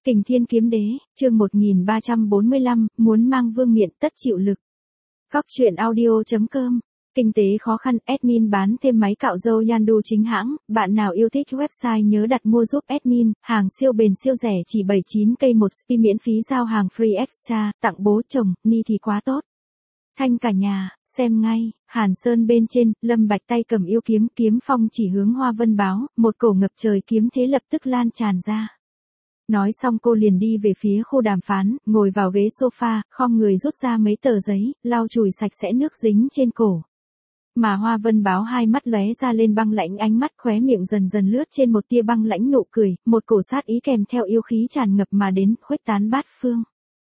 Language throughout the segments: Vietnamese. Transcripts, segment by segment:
Kình Thiên Kiếm Đế, chương 1345, muốn mang vương miện tất chịu lực. Góc truyện audio.com. Kinh tế khó khăn, admin bán thêm máy cạo râu Yandu chính hãng, bạn nào yêu thích website nhớ đặt mua giúp admin, hàng siêu bền siêu rẻ chỉ 79k một spi miễn phí giao hàng free extra, tặng bố chồng, ni thì quá tốt. Thanh cả nhà, xem ngay, Hàn Sơn bên trên, Lâm Bạch tay cầm yêu kiếm, kiếm phong chỉ hướng Hoa Vân Báo, một cổ ngập trời kiếm thế lập tức lan tràn ra. Nói xong cô liền đi về phía khu đàm phán, ngồi vào ghế sofa, khom người rút ra mấy tờ giấy, lau chùi sạch sẽ nước dính trên cổ. Mà Hoa Vân Báo hai mắt lóe ra lên băng lãnh, ánh mắt khóe miệng dần dần lướt trên một tia băng lãnh nụ cười, một cổ sát ý kèm theo yêu khí tràn ngập mà đến, khuếch tán bát phương.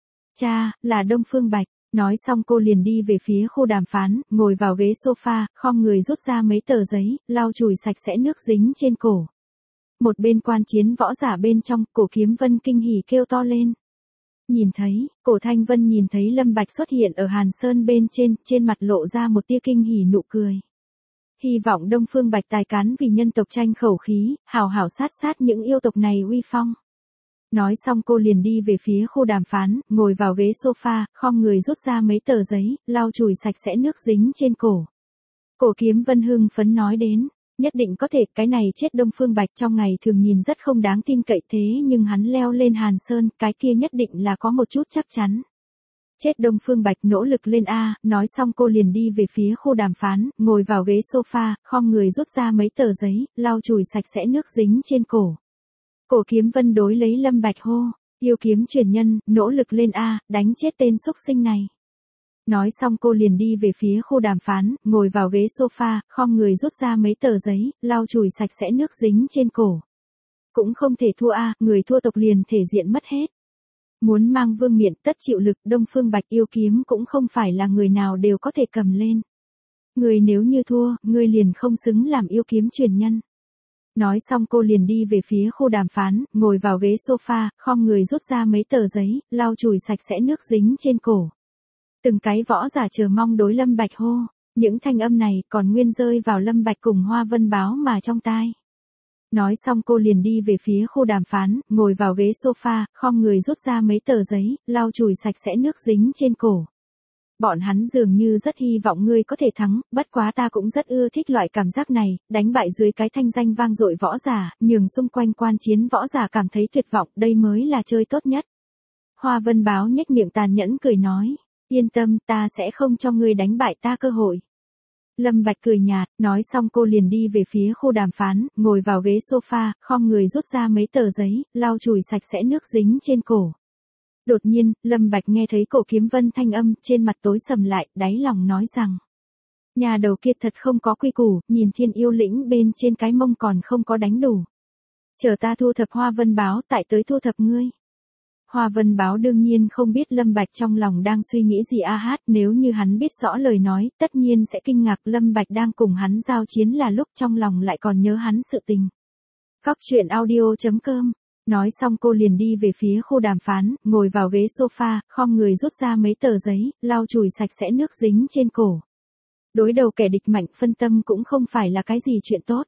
Cha, là Đông Phương Bạch. Nói xong cô liền đi về phía khu đàm phán, ngồi vào ghế sofa, khom người rút ra mấy tờ giấy, lau chùi sạch sẽ nước dính trên cổ. Một bên quan chiến võ giả bên trong, Cổ Kiếm Vân kinh hỉ kêu to lên. Nhìn thấy, Cổ Thanh Vân nhìn thấy Lâm Bạch xuất hiện ở Hàn Sơn bên trên mặt lộ ra một tia kinh hỉ nụ cười. Hy vọng Đông Phương Bạch tài cán vì nhân tộc tranh khẩu khí, hào hảo sát những yêu tộc này uy phong. Nói xong cô liền đi về phía khu đàm phán, ngồi vào ghế sofa, khom người rút ra mấy tờ giấy, lau chùi sạch sẽ nước dính trên cổ. Cổ Kiếm Vân hưng phấn nói đến, nhất định có thể, cái này chết Đông Phương Bạch trong ngày thường nhìn rất không đáng tin cậy thế nhưng hắn leo lên Hàn Sơn, cái kia nhất định là có một chút chắc chắn. Chết Đông Phương Bạch nỗ lực lên a, nói xong cô liền đi về phía khu đàm phán, ngồi vào ghế sofa, khom người rút ra mấy tờ giấy, lau chùi sạch sẽ nước dính trên cổ. Cổ Kiếm Vân đối lấy Lâm Bạch hô, yêu kiếm truyền nhân, nỗ lực lên a, đánh chết tên xúc sinh này. Nói xong cô liền đi về phía khu đàm phán, ngồi vào ghế sofa, khom người rút ra mấy tờ giấy, lau chùi sạch sẽ nước dính trên cổ. Cũng không thể thua a, người thua tộc liền thể diện mất hết. Muốn mang vương miện tất chịu lực, Đông Phương Bạch yêu kiếm cũng không phải là người nào đều có thể cầm lên. Người nếu như thua, người liền không xứng làm yêu kiếm truyền nhân. Nói xong cô liền đi về phía khu đàm phán, ngồi vào ghế sofa, khom người rút ra mấy tờ giấy, lau chùi sạch sẽ nước dính trên cổ. Từng cái võ giả chờ mong đối Lâm Bạch hô, những thanh âm này còn nguyên rơi vào Lâm Bạch cùng Hoa Vân Báo mà trong tai. Nói xong cô liền đi về phía khu đàm phán, ngồi vào ghế sofa, khom người rút ra mấy tờ giấy, lau chùi sạch sẽ nước dính trên cổ. Bọn hắn dường như rất hy vọng ngươi có thể thắng, bất quá ta cũng rất ưa thích loại cảm giác này, đánh bại dưới cái thanh danh vang dội võ giả, nhường xung quanh quan chiến võ giả cảm thấy tuyệt vọng, đây mới là chơi tốt nhất. Hoa Vân Báo nhếch miệng tàn nhẫn cười nói, yên tâm, ta sẽ không cho ngươi đánh bại ta cơ hội. Lâm Bạch cười nhạt, nói xong cô liền đi về phía khu đàm phán, ngồi vào ghế sofa, khom người rút ra mấy tờ giấy, lau chùi sạch sẽ nước dính trên cổ. Đột nhiên, Lâm Bạch nghe thấy Cổ Kiếm Vân thanh âm, trên mặt tối sầm lại, đáy lòng nói rằng. Nhà đầu kia thật không có quy củ, nhìn Thiên Yêu Lĩnh bên trên cái mông còn không có đánh đủ. Chờ ta thu thập Hoa Vân Báo tại tới thu thập ngươi. Hoa Vân Báo đương nhiên không biết Lâm Bạch trong lòng đang suy nghĩ gì nếu như hắn biết rõ lời nói, tất nhiên sẽ kinh ngạc Lâm Bạch đang cùng hắn giao chiến là lúc trong lòng lại còn nhớ hắn sự tình. Góc truyện audio.com. Nói xong cô liền đi về phía khu đàm phán, ngồi vào ghế sofa, khom người rút ra mấy tờ giấy, lau chùi sạch sẽ nước dính trên cổ. Đối đầu kẻ địch mạnh, phân tâm cũng không phải là cái gì chuyện tốt.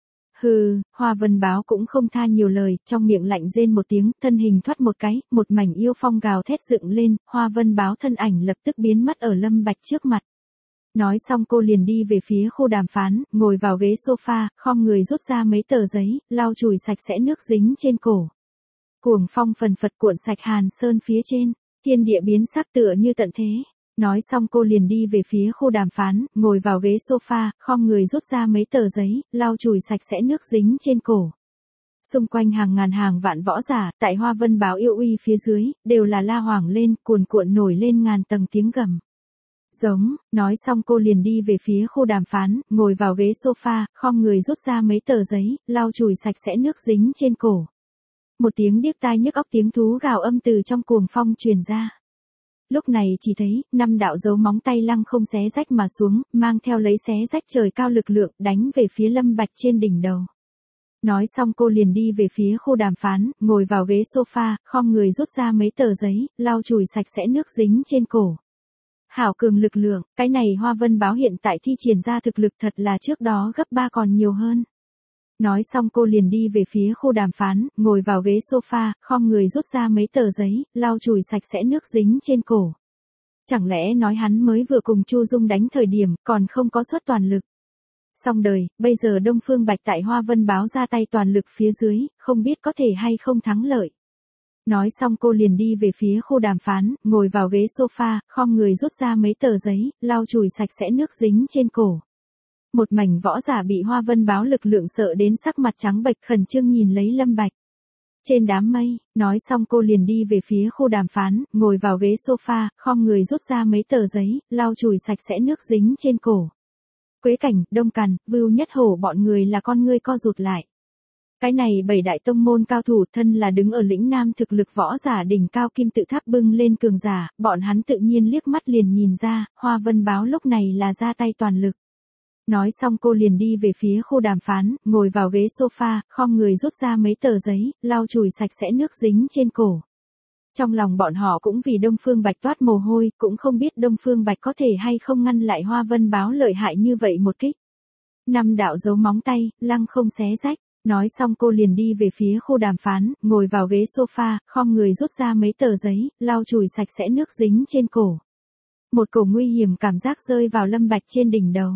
Hừ, Hoa Vân Báo cũng không tha nhiều lời, trong miệng lạnh rên một tiếng, thân hình thoát một cái, một mảnh yêu phong gào thét dựng lên, Hoa Vân Báo thân ảnh lập tức biến mất ở Lâm Bạch trước mặt. Nói xong cô liền đi về phía khu đàm phán, ngồi vào ghế sofa, khom người rút ra mấy tờ giấy, lau chùi sạch sẽ nước dính trên cổ. Cuồng phong phần phật cuộn sạch Hàn Sơn phía trên, thiên địa biến sắc tựa như tận thế. Nói xong cô liền đi về phía khu đàm phán, ngồi vào ghế sofa, khom người rút ra mấy tờ giấy, lau chùi sạch sẽ nước dính trên cổ. Xung quanh hàng ngàn hàng vạn võ giả, tại Hoa Vân Báo yêu uy phía dưới, đều là la hoảng lên, cuồn nổi lên ngàn tầng tiếng gầm. Giống, nói xong cô liền đi về phía khu đàm phán, ngồi vào ghế sofa, khom người rút ra mấy tờ giấy, lau chùi sạch sẽ nước dính trên cổ. Một tiếng điếc tai nhức óc tiếng thú gào âm từ trong cuồng phong truyền ra. Lúc này chỉ thấy, 5 đạo dấu móng tay lăng không xé rách mà xuống, mang theo lấy xé rách trời cao lực lượng, đánh về phía Lâm Bạch trên đỉnh đầu. Nói xong cô liền đi về phía khu đàm phán, ngồi vào ghế sofa, khom người rút ra mấy tờ giấy, lau chùi sạch sẽ nước dính trên cổ. Hảo cường lực lượng, cái này Hoa Vân Báo hiện tại thi triển ra thực lực thật là trước đó gấp 3 còn nhiều hơn. Nói xong cô liền đi về phía khu đàm phán, ngồi vào ghế sofa, khom người rút ra mấy tờ giấy, lau chùi sạch sẽ nước dính trên cổ. Chẳng lẽ nói hắn mới vừa cùng Chu Dung đánh thời điểm, còn không có suất toàn lực. Xong đời, bây giờ Đông Phương Bạch tại Hoa Vân báo ra tay toàn lực phía dưới, không biết có thể hay không thắng lợi. Nói xong cô liền đi về phía khu đàm phán, ngồi vào ghế sofa, khom người rút ra mấy tờ giấy, lau chùi sạch sẽ nước dính trên cổ. Một mảnh võ giả bị Hoa Vân báo lực lượng sợ đến sắc mặt trắng bệch khẩn trương nhìn lấy Lâm Bạch. Trên đám mây, nói xong cô liền đi về phía khu đàm phán, ngồi vào ghế sofa, khom người rút ra mấy tờ giấy, lau chùi sạch sẽ nước dính trên cổ. Quế Cảnh, Đông Càn, Vưu Nhất Hổ bọn người là con ngươi co rụt lại. Cái này 7 đại tông môn cao thủ thân là đứng ở lĩnh nam thực lực võ giả đỉnh cao kim tự tháp bưng lên cường giả, bọn hắn tự nhiên liếc mắt liền nhìn ra, Hoa Vân báo lúc này là ra tay toàn lực. Nói xong cô liền đi về phía khu đàm phán, ngồi vào ghế sofa, khom người rút ra mấy tờ giấy, lau chùi sạch sẽ nước dính trên cổ. Trong lòng bọn họ cũng vì Đông Phương Bạch toát mồ hôi, cũng không biết Đông Phương Bạch có thể hay không ngăn lại Hoa Vân báo lợi hại như vậy một kích. 5 đạo dấu móng tay, lăng không xé rách. Nói xong cô liền đi về phía khu đàm phán, ngồi vào ghế sofa, khom người rút ra mấy tờ giấy, lau chùi sạch sẽ nước dính trên cổ. Một cổ nguy hiểm cảm giác rơi vào Lâm Bạch trên đỉnh đầu.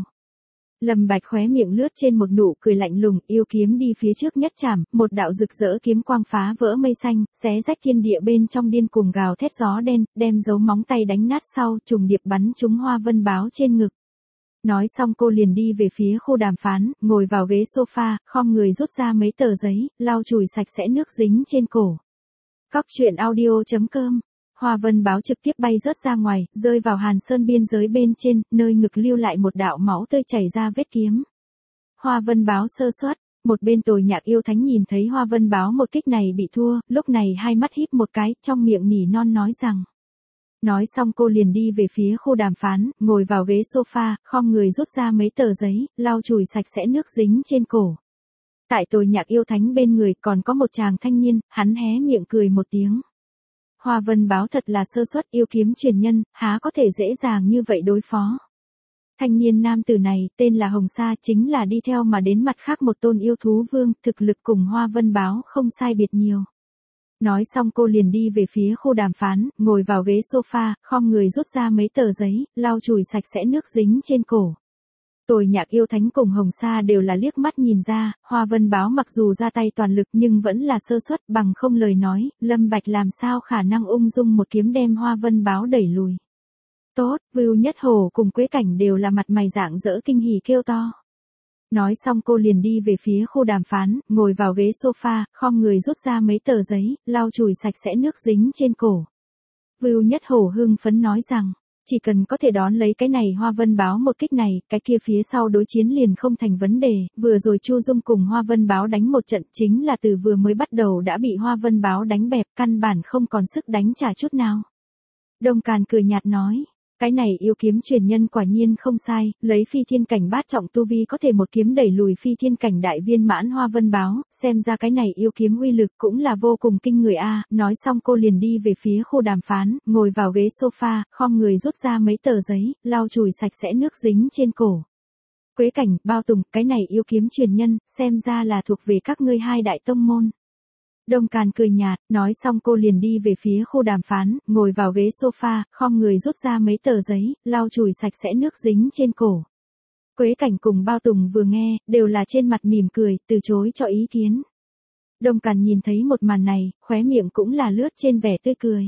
Lâm Bạch khóe miệng lướt trên một nụ cười lạnh lùng, yêu kiếm đi phía trước nhất chạm, một đạo rực rỡ kiếm quang phá vỡ mây xanh, xé rách thiên địa bên trong điên cuồng gào thét gió đen, đem dấu móng tay đánh nát sau, trùng điệp bắn trúng Hoa Vân báo trên ngực. Nói xong cô liền đi về phía khu đàm phán, ngồi vào ghế sofa, khom người rút ra mấy tờ giấy, lau chùi sạch sẽ nước dính trên cổ. Cóc truyện audio.com. Hoa Vân báo trực tiếp bay rớt ra ngoài, rơi vào Hàn Sơn biên giới bên trên, nơi ngực lưu lại một đạo máu tươi chảy ra vết kiếm. Hoa Vân báo sơ suất, một bên Tồi Nhạc yêu thánh nhìn thấy Hoa Vân báo một kích này bị thua, lúc này hai mắt híp một cái, trong miệng nỉ non nói rằng. Nói xong cô liền đi về phía khu đàm phán, ngồi vào ghế sofa, khom người rút ra mấy tờ giấy, lau chùi sạch sẽ nước dính trên cổ. Tại Tồi Nhạc yêu thánh bên người còn có một chàng thanh niên, hắn hé miệng cười một tiếng. Hoa Vân báo thật là sơ suất, yêu kiếm truyền nhân, há có thể dễ dàng như vậy đối phó. Thanh niên nam tử này, tên là Hồng Sa, chính là đi theo mà đến mặt khác một tôn yêu thú vương, thực lực cùng Hoa Vân báo không sai biệt nhiều. Nói xong cô liền đi về phía khu đàm phán, ngồi vào ghế sofa, khom người rút ra mấy tờ giấy, lau chùi sạch sẽ nước dính trên cổ. Tồi Nhạc yêu thánh cùng Hồng Sa đều là liếc mắt nhìn ra, Hoa Vân báo mặc dù ra tay toàn lực nhưng vẫn là sơ suất, bằng không lời nói, Lâm Bạch làm sao khả năng ung dung một kiếm đem Hoa Vân báo đẩy lùi. Tốt, Vưu Nhất Hổ cùng Quế Cảnh đều là mặt mày rạng rỡ kinh hỉ kêu to. Nói xong cô liền đi về phía khu đàm phán, ngồi vào ghế sofa, khom người rút ra mấy tờ giấy, lau chùi sạch sẽ nước dính trên cổ. Vưu Nhất Hổ hưng phấn nói rằng, chỉ cần có thể đón lấy cái này Hoa Vân báo một kích này, cái kia phía sau đối chiến liền không thành vấn đề, vừa rồi Chu Dung cùng Hoa Vân báo đánh một trận chính là từ vừa mới bắt đầu đã bị Hoa Vân báo đánh bẹp, căn bản không còn sức đánh trả chút nào. Đông Càn cười nhạt nói. Cái này yêu kiếm truyền nhân quả nhiên không sai, lấy phi thiên cảnh bát trọng tu vi có thể một kiếm đẩy lùi phi thiên cảnh đại viên mãn Hoa Vân báo, xem ra cái này yêu kiếm uy lực cũng là vô cùng kinh người a. Nói xong cô liền đi về phía khu đàm phán, ngồi vào ghế sofa, khom người rút ra mấy tờ giấy, lau chùi sạch sẽ nước dính trên cổ. Quế Cảnh, Bao Tùng, cái này yêu kiếm truyền nhân, xem ra là thuộc về các ngươi hai đại tông môn. Đông Càn cười nhạt, nói xong cô liền đi về phía khu đàm phán, ngồi vào ghế sofa, khom người rút ra mấy tờ giấy, lau chùi sạch sẽ nước dính trên cổ. Quế Cảnh cùng Bao Tùng vừa nghe, đều là trên mặt mỉm cười, từ chối cho ý kiến. Đông Càn nhìn thấy một màn này, khóe miệng cũng là lướt trên vẻ tươi cười.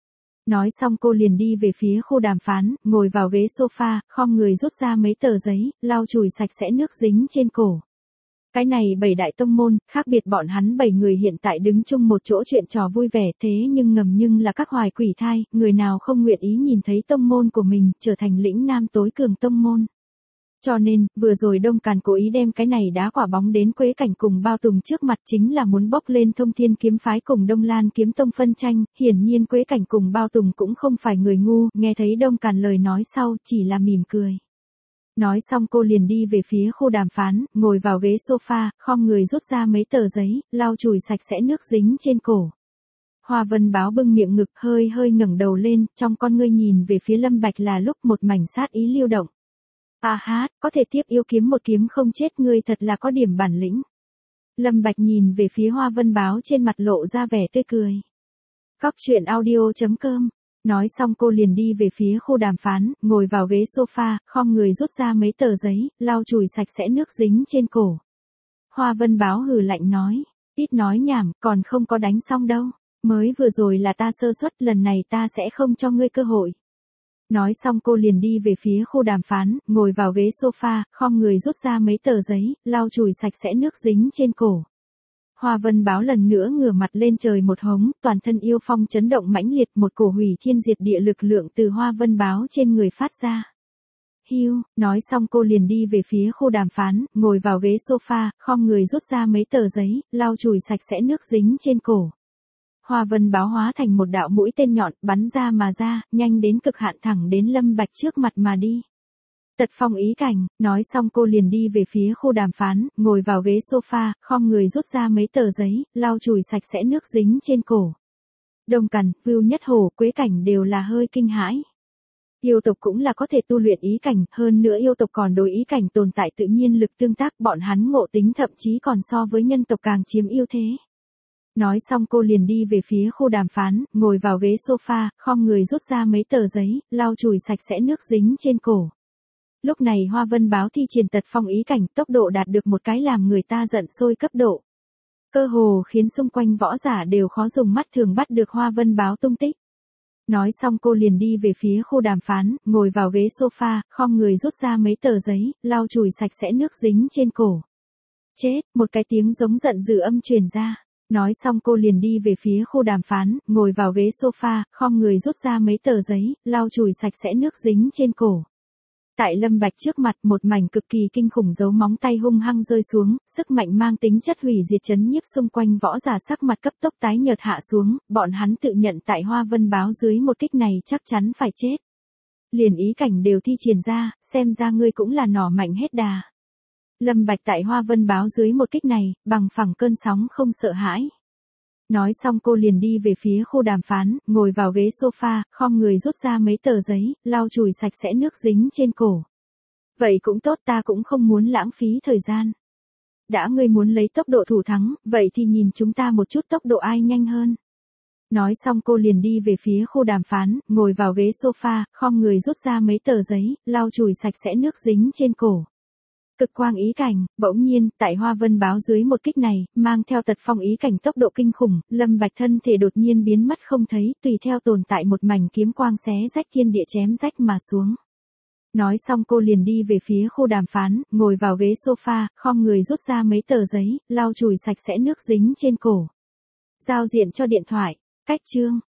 Nói xong cô liền đi về phía khu đàm phán, ngồi vào ghế sofa, khom người rút ra mấy tờ giấy, lau chùi sạch sẽ nước dính trên cổ. Cái này 7 đại tông môn, khác biệt bọn hắn 7 người hiện tại đứng chung một chỗ chuyện trò vui vẻ thế nhưng ngầm nhưng là các hoài quỷ thai, người nào không nguyện ý nhìn thấy tông môn của mình trở thành lĩnh nam tối cường tông môn. Cho nên, vừa rồi Đông Càn cố ý đem cái này đá quả bóng đến Quế Cảnh cùng Bao Tùng trước mặt chính là muốn bốc lên Thông Thiên kiếm phái cùng Đông Lan kiếm tông phân tranh, hiển nhiên Quế Cảnh cùng Bao Tùng cũng không phải người ngu, nghe thấy Đông Càn lời nói sau chỉ là mỉm cười. Nói xong cô liền đi về phía khu đàm phán, ngồi vào ghế sofa, khom người rút ra mấy tờ giấy, lau chùi sạch sẽ nước dính trên cổ. Hoa Vân báo bưng miệng ngực hơi ngẩng đầu lên, trong con ngươi nhìn về phía Lâm Bạch là lúc một mảnh sát ý lưu động. À hát, có thể tiếp yêu kiếm một kiếm không chết ngươi thật là có điểm bản lĩnh. Lâm Bạch nhìn về phía Hoa Vân Báo trên mặt lộ ra vẻ tươi cười. Cóc truyện audio.com. Nói xong cô liền đi về phía khu đàm phán, ngồi vào ghế sofa, khom người rút ra mấy tờ giấy, lau chùi sạch sẽ nước dính trên cổ. Hoa Vân Báo hừ lạnh nói, ít nói nhảm, còn không có đánh xong đâu. Mới vừa rồi là ta sơ suất, lần này ta sẽ không cho ngươi cơ hội. Nói xong cô liền đi về phía khu đàm phán, ngồi vào ghế sofa, khom người rút ra mấy tờ giấy, lau chùi sạch sẽ nước dính trên cổ. Hoa Vân Báo lần nữa ngửa mặt lên trời một hống, toàn thân yêu phong chấn động mãnh liệt, một cổ hủy thiên diệt địa lực lượng từ Hoa Vân Báo trên người phát ra. Hiu, nói xong cô liền đi về phía khu đàm phán, ngồi vào ghế sofa, khom người rút ra mấy tờ giấy, lau chùi sạch sẽ nước dính trên cổ. Hoa Vân Báo hóa thành một đạo mũi tên nhọn, bắn ra mà ra, nhanh đến cực hạn thẳng đến Lâm Bạch trước mặt mà đi. Tật phong ý cảnh, nói xong cô liền đi về phía khu đàm phán, ngồi vào ghế sofa, khom người rút ra mấy tờ giấy, lau chùi sạch sẽ nước dính trên cổ. Đồng Cằn, Vưu Nhất Hổ, Quế Cảnh đều là hơi kinh hãi. Yêu tộc cũng là có thể tu luyện ý cảnh, hơn nữa yêu tộc còn đối ý cảnh tồn tại tự nhiên lực tương tác, bọn hắn ngộ tính thậm chí còn so với nhân tộc càng chiếm ưu thế. Nói xong cô liền đi về phía khu đàm phán, ngồi vào ghế sofa, khom người rút ra mấy tờ giấy, lau chùi sạch sẽ nước dính trên cổ. Lúc này Hoa Vân Báo thi triển tật phong ý cảnh, tốc độ đạt được một cái làm người ta giận sôi cấp độ. Cơ hồ khiến xung quanh võ giả đều khó dùng mắt thường bắt được Hoa Vân Báo tung tích. Nói xong cô liền đi về phía khu đàm phán, ngồi vào ghế sofa, khom người rút ra mấy tờ giấy, lau chùi sạch sẽ nước dính trên cổ. Chết, một cái tiếng giống giận dữ âm truyền ra. Nói xong cô liền đi về phía khu đàm phán, ngồi vào ghế sofa, khom người rút ra mấy tờ giấy, lau chùi sạch sẽ nước dính trên cổ. Tại Lâm Bạch trước mặt một mảnh cực kỳ kinh khủng dấu móng tay hung hăng rơi xuống, sức mạnh mang tính chất hủy diệt chấn nhiếp xung quanh võ giả sắc mặt cấp tốc tái nhợt hạ xuống, bọn hắn tự nhận tại Hoa Vân Báo dưới một kích này chắc chắn phải chết. Liền ý cảnh đều thi triển ra, xem ra ngươi cũng là nỏ mạnh hết đà. Lâm Bạch tại Hoa Vân Báo dưới một kích này, bằng phẳng cơn sóng không sợ hãi. Nói xong cô liền đi về phía khu đàm phán, ngồi vào ghế sofa, khom người rút ra mấy tờ giấy, lau chùi sạch sẽ nước dính trên cổ. Vậy cũng tốt, ta cũng không muốn lãng phí thời gian. Đã ngươi muốn lấy tốc độ thủ thắng, vậy thì nhìn chúng ta một chút tốc độ ai nhanh hơn. Nói xong cô liền đi về phía khu đàm phán, ngồi vào ghế sofa, khom người rút ra mấy tờ giấy, lau chùi sạch sẽ nước dính trên cổ. Cực quang ý cảnh, bỗng nhiên, tại Hoa Vân Báo dưới một kích này, mang theo tật phong ý cảnh tốc độ kinh khủng, Lâm Bạch thân thể đột nhiên biến mất không thấy, tùy theo tồn tại một mảnh kiếm quang xé rách thiên địa chém rách mà xuống. Nói xong cô liền đi về phía khu đàm phán, ngồi vào ghế sofa, khom người rút ra mấy tờ giấy, lau chùi sạch sẽ nước dính trên cổ. Giao diện cho điện thoại, cách chương.